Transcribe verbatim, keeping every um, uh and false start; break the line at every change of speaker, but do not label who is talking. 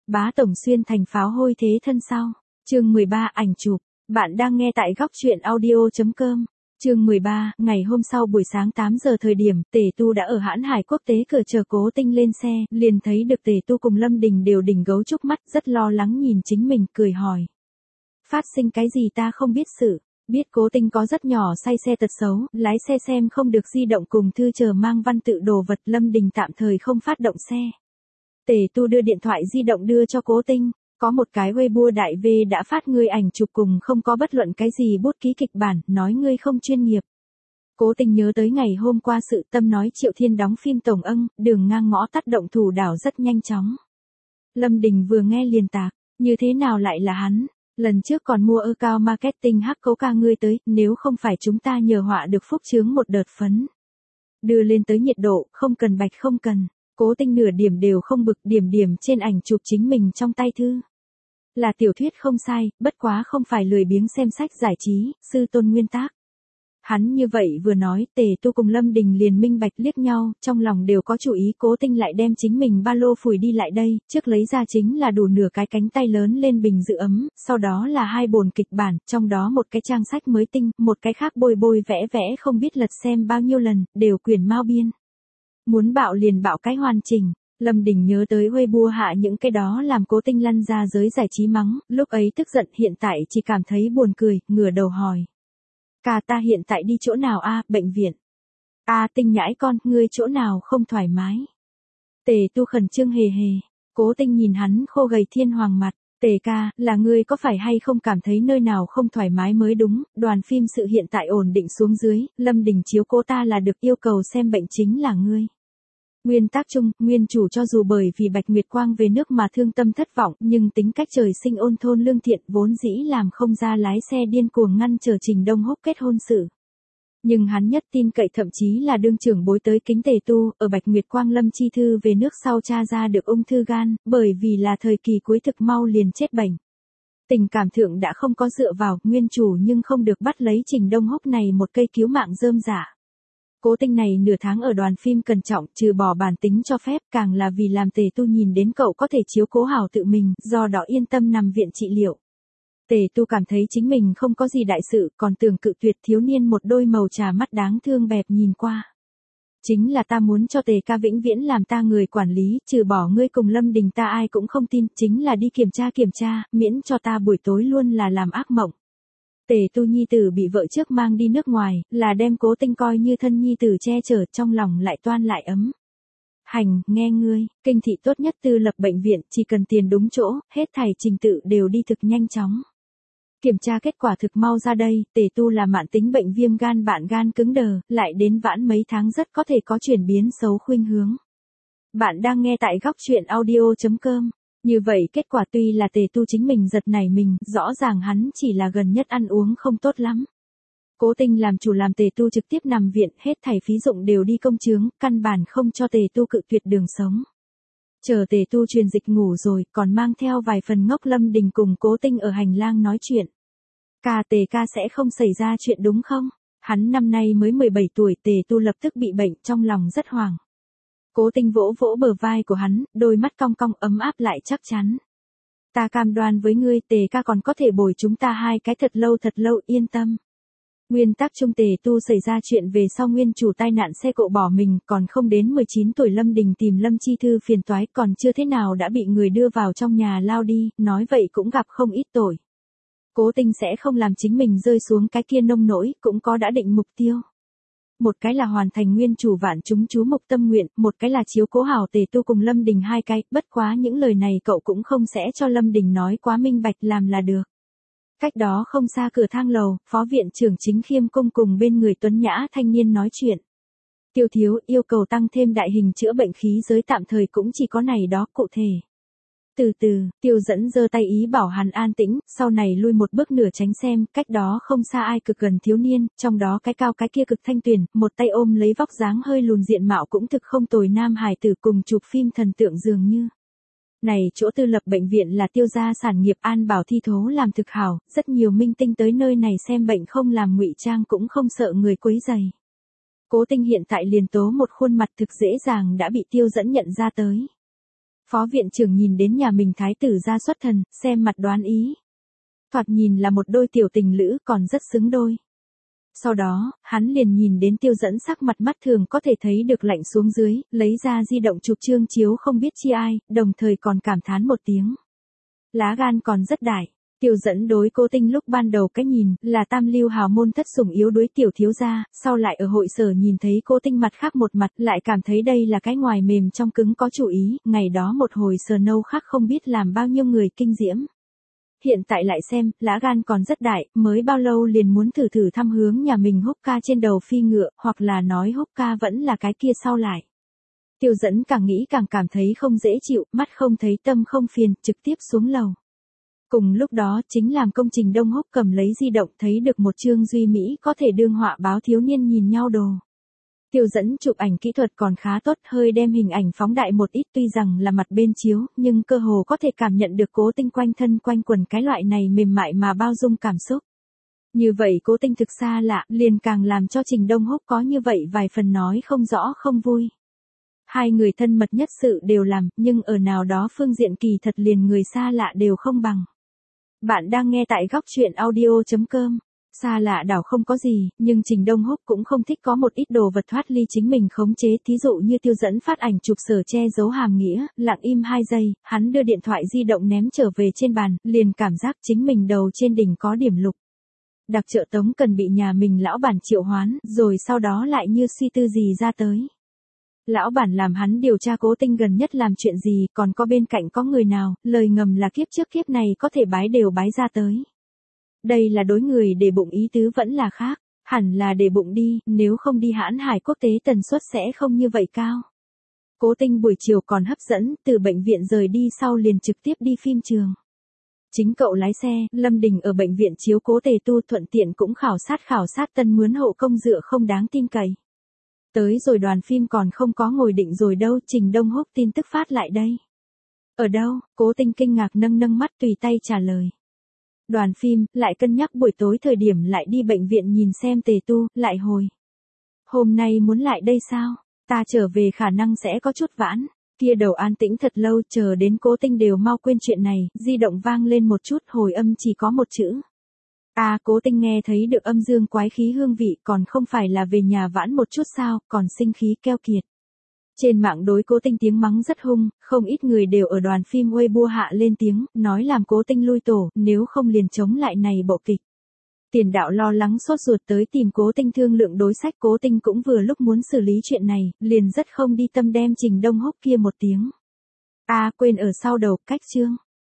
Bá tổng xuyên thành pháo hôi thế thân sau. Chương mười ba ảnh chụp. Bạn đang nghe tại góc truyện audio.com. Chương mười ba, ngày hôm sau buổi sáng tám giờ thời điểm, Tề Tu đã ở Hãn Hải Quốc tế cửa chờ Cố Tinh lên xe, liền thấy được Tề Tu cùng Lâm Đình đều đỉnh gấu trúc mắt, rất lo lắng nhìn chính mình, cười hỏi. Phát sinh cái gì ta không biết sự, biết Cố Tinh có rất nhỏ say xe tật xấu, lái xe xem không được di động cùng thư chờ mang văn tự đồ vật, Lâm Đình tạm thời không phát động xe. Tề Tu đưa điện thoại di động đưa cho Cố Tinh. Có một cái Weibo đại V đã phát ngươi ảnh chụp cùng không có bất luận cái gì bút ký kịch bản, nói ngươi không chuyên nghiệp. Cố Tình nhớ tới ngày hôm qua sự tâm nói Triệu Thiên đóng phim tổng ân, đường ngang ngõ tắt động thủ đảo rất nhanh chóng. Lâm Đình vừa nghe liền tạc, như thế nào lại là hắn, lần trước còn mua ơ cao marketing hắc cấu ca ngươi tới, nếu không phải chúng ta nhờ họa được phúc chướng một đợt phấn. Đưa lên tới nhiệt độ, không cần bạch không cần. Cố Tinh nửa điểm đều không bực, điểm điểm trên ảnh chụp chính mình trong tay thư. Là tiểu thuyết không sai, bất quá không phải lười biếng xem sách giải trí, sư tôn nguyên tác. Hắn như vậy vừa nói, Tề Tu cùng Lâm Đình liền minh bạch liếc nhau, trong lòng đều có chủ ý. Cố Tinh lại đem chính mình ba lô phủi đi lại đây, trước lấy ra chính là đủ nửa cái cánh tay lớn lên bình giữ ấm, sau đó là hai bồn kịch bản, trong đó một cái trang sách mới tinh, một cái khác bôi bôi vẽ vẽ không biết lật xem bao nhiêu lần, đều quyển mao biên. Muốn bạo liền bạo cái hoàn chỉnh. Lâm Đình nhớ tới Weibo hạ những cái đó làm Cố Tinh lăn ra giới giải trí mắng, lúc ấy tức giận, hiện tại chỉ cảm thấy buồn cười, ngửa đầu hỏi. Ca ta hiện tại đi chỗ nào a? Bệnh viện. A Tinh nhãi con, ngươi chỗ nào không thoải mái? Tề Tu khẩn trương hề hề. Cố Tinh nhìn hắn khô gầy thiên hoàng mặt. Tề ca, là ngươi có phải hay không cảm thấy nơi nào không thoải mái mới đúng, đoàn phim sự hiện tại ổn định xuống dưới, Lâm Đình chiếu cố ta là được, yêu cầu xem bệnh chính là ngươi. Nguyên tác chung, nguyên chủ cho dù bởi vì Bạch Nguyệt Quang về nước mà thương tâm thất vọng, nhưng tính cách trời sinh ôn thôn lương thiện, vốn dĩ làm không ra lái xe điên cuồng ngăn trở Trình Đông Húc kết hôn sự. Nhưng hắn nhất tin cậy thậm chí là đương trưởng bối tới kính Tề Tu, ở Bạch Nguyệt Quang Lâm chi thư về nước sau tra ra được ung thư gan, bởi vì là thời kỳ cuối thực mau liền chết bệnh. Tình cảm thượng đã không có dựa vào, nguyên chủ nhưng không được bắt lấy Trình Đông Húc này một cây cứu mạng rơm rả. Cố Tinh này nửa tháng ở đoàn phim cẩn trọng, trừ bỏ bản tính cho phép, càng là vì làm Tề Tu nhìn đến cậu có thể chiếu cố hảo tự mình, do đó yên tâm nằm viện trị liệu. Tề Tu cảm thấy chính mình không có gì đại sự, còn tưởng cự tuyệt thiếu niên một đôi màu trà mắt đáng thương bẹp nhìn qua. Chính là ta muốn cho Tề ca vĩnh viễn làm ta người quản lý, trừ bỏ ngươi cùng Lâm Đình ta ai cũng không tin, chính là đi kiểm tra kiểm tra, miễn cho ta buổi tối luôn là làm ác mộng. Tề Tu nhi tử bị vợ trước mang đi nước ngoài, là đem Cố Tinh coi như thân nhi tử che chở, trong lòng lại toan lại ấm. Hành, nghe ngươi, kinh thị tốt nhất tư lập bệnh viện, chỉ cần tiền đúng chỗ, hết thảy trình tự đều đi thực nhanh chóng. Kiểm tra kết quả thực mau ra đây, Tề Tu là mãn tính bệnh viêm gan, bạn gan cứng đờ, lại đến vãn mấy tháng rất có thể có chuyển biến xấu khuynh hướng. Bạn đang nghe tại góc truyện audio.com. Như vậy kết quả tuy là Tề Tu chính mình giật nảy mình, rõ ràng hắn chỉ là gần nhất ăn uống không tốt lắm. Cố Tinh làm chủ làm Tề Tu trực tiếp nằm viện, hết thảy phí dụng đều đi công chướng, căn bản không cho Tề Tu cự tuyệt đường sống. Chờ Tề Tu truyền dịch ngủ rồi, còn mang theo vài phần ngốc Lâm Đình cùng Cố Tinh ở hành lang nói chuyện. Ca Tề ca sẽ không xảy ra chuyện đúng không? Hắn năm nay mới mười bảy tuổi, Tề Tu lập tức bị bệnh, trong lòng rất hoảng. Cố Tinh vỗ vỗ bờ vai của hắn, đôi mắt cong cong ấm áp lại chắc chắn. Ta cam đoan với ngươi, Tề ca còn có thể bồi chúng ta hai cái thật lâu thật lâu, yên tâm. Nguyên tác chung Tề Tu xảy ra chuyện về sau nguyên chủ tai nạn xe cộ bỏ mình, còn không đến mười chín tuổi Lâm Đình tìm Lâm Chi Thư phiền toái, còn chưa thế nào đã bị người đưa vào trong nhà lao đi, nói vậy cũng gặp không ít tội. Cố Tinh sẽ không làm chính mình rơi xuống cái kia nông nỗi, cũng có đã định mục tiêu. Một cái là hoàn thành nguyên chủ vạn chúng chú mục tâm nguyện, một cái là chiếu cố hảo Tề Tu cùng Lâm Đình hai cái, bất quá những lời này cậu cũng không sẽ cho Lâm Đình nói quá minh bạch, làm là được. Cách đó không xa cửa thang lầu, phó viện trưởng Chính Khiêm Cung cùng bên người tuấn nhã thanh niên nói chuyện. Tiêu thiếu yêu cầu tăng thêm đại hình chữa bệnh khí giới, tạm thời cũng chỉ có này đó, cụ thể. Từ từ, Tiêu dẫn giơ tay ý bảo hắn an tĩnh, sau này lui một bước nửa tránh xem, cách đó không xa ai cực gần thiếu niên, trong đó cái cao cái kia cực thanh tuyển, một tay ôm lấy vóc dáng hơi lùn diện mạo cũng thực không tồi nam hài tử cùng chụp phim thần tượng dường như. Này chỗ tư lập bệnh viện là Tiêu gia sản nghiệp, An Bảo thi thố làm thực hảo, rất nhiều minh tinh tới nơi này xem bệnh không làm ngụy trang cũng không sợ người quấy rầy. Cố Tinh hiện tại liền tố một khuôn mặt thực dễ dàng đã bị Tiêu dẫn nhận ra tới. Phó viện trưởng nhìn đến nhà mình thái tử ra xuất thần, xem mặt đoán ý. Thoạt nhìn là một đôi tiểu tình lữ còn rất xứng đôi. Sau đó, hắn liền nhìn đến Tiêu Dẫn sắc mặt mắt thường có thể thấy được lạnh xuống dưới, lấy ra di động chụp trương chiếu không biết chi ai, đồng thời còn cảm thán một tiếng. Lá gan còn rất đại. Tiêu Dẫn đối Cố Tinh lúc ban đầu cái nhìn là tam lưu hào môn thất sủng yếu đuối tiểu thiếu gia, sau lại ở hội sở nhìn thấy Cố Tinh mặt khác một mặt lại cảm thấy đây là cái ngoài mềm trong cứng có chủ ý, ngày đó một hồi sờ nâu khác không biết làm bao nhiêu người kinh diễm. Hiện tại lại xem, lá gan còn rất đại, mới bao lâu liền muốn thử thử thăm hướng nhà mình Húc ca trên đầu phi ngựa, hoặc là nói Húc ca vẫn là cái kia sau lại. Tiêu Dẫn càng nghĩ càng cảm thấy không dễ chịu, mắt không thấy tâm không phiền, trực tiếp xuống lầu. Cùng lúc đó, chính làm công trình Đông Húc cầm lấy di động thấy được một chương duy mỹ có thể đương họa báo thiếu niên nhìn nhau đồ. Tiêu Dẫn chụp ảnh kỹ thuật còn khá tốt, hơi đem hình ảnh phóng đại một ít, tuy rằng là mặt bên chiếu, nhưng cơ hồ có thể cảm nhận được Cố Tinh quanh thân quanh quần cái loại này mềm mại mà bao dung cảm xúc. Như vậy Cố Tinh thực xa lạ, liền càng làm cho Trình Đông Húc có như vậy vài phần nói không rõ không vui. Hai người thân mật nhất sự đều làm, nhưng ở nào đó phương diện kỳ thật liền người xa lạ đều không bằng. Bạn đang nghe tại góc truyện audio chấm com. Xa lạ đảo không có gì, nhưng Trình Đông Húc cũng không thích có một ít đồ vật thoát ly chính mình khống chế, thí dụ như Tiêu Dẫn phát ảnh chụp sở che giấu hàm nghĩa, lặng im hai giây, hắn đưa điện thoại di động ném trở về trên bàn, liền cảm giác chính mình đầu trên đỉnh có điểm lục. Đặc trợ Tống cần bị nhà mình lão bản triệu hoán, rồi sau đó lại như suy tư gì ra tới. Lão bản làm hắn điều tra Cố Tinh gần nhất làm chuyện gì, còn có bên cạnh có người nào, lời ngầm là kiếp trước kiếp này có thể bái đều bái ra tới. Đây là đối người để bụng ý tứ vẫn là khác, hẳn là để bụng đi, nếu không đi Hãn Hải quốc tế tần suất sẽ không như vậy cao. Cố Tinh buổi chiều còn hấp dẫn, từ bệnh viện rời đi sau liền trực tiếp đi phim trường. Chính cậu lái xe, Lâm Đình ở bệnh viện chiếu cố Tề Tu, thuận tiện cũng khảo sát khảo sát tân mướn hộ công dựa không đáng tin cậy. Tới rồi đoàn phim còn không có ngồi định rồi đâu, Trình Đông Húc tin tức phát lại đây. Ở đâu? Cố Tinh kinh ngạc nâng nâng mắt tùy tay trả lời. Đoàn phim, lại cân nhắc buổi tối thời điểm lại đi bệnh viện nhìn xem Tề Tu, lại hồi. Hôm nay muốn lại đây sao? Ta trở về khả năng sẽ có chút vãn. Kia đầu an tĩnh thật lâu, chờ đến Cố Tinh đều mau quên chuyện này, di động vang lên một chút, hồi âm chỉ có một chữ. À, Cố Tinh nghe thấy được âm dương quái khí hương vị, còn không phải là về nhà vãn một chút sao, còn sinh khí keo kiệt. Trên mạng đối Cố Tinh tiếng mắng rất hung, không ít người đều ở đoàn phim Weibo hạ lên tiếng, nói làm Cố Tinh lui tổ, nếu không liền chống lại này bộ kịch. Tiền đạo lo lắng sốt ruột tới tìm Cố Tinh thương lượng đối sách, Cố Tinh cũng vừa lúc muốn xử lý chuyện này, liền rất không đi tâm đem Trình Đông Húc kia một tiếng. À, quên ở sau đầu, cách chương.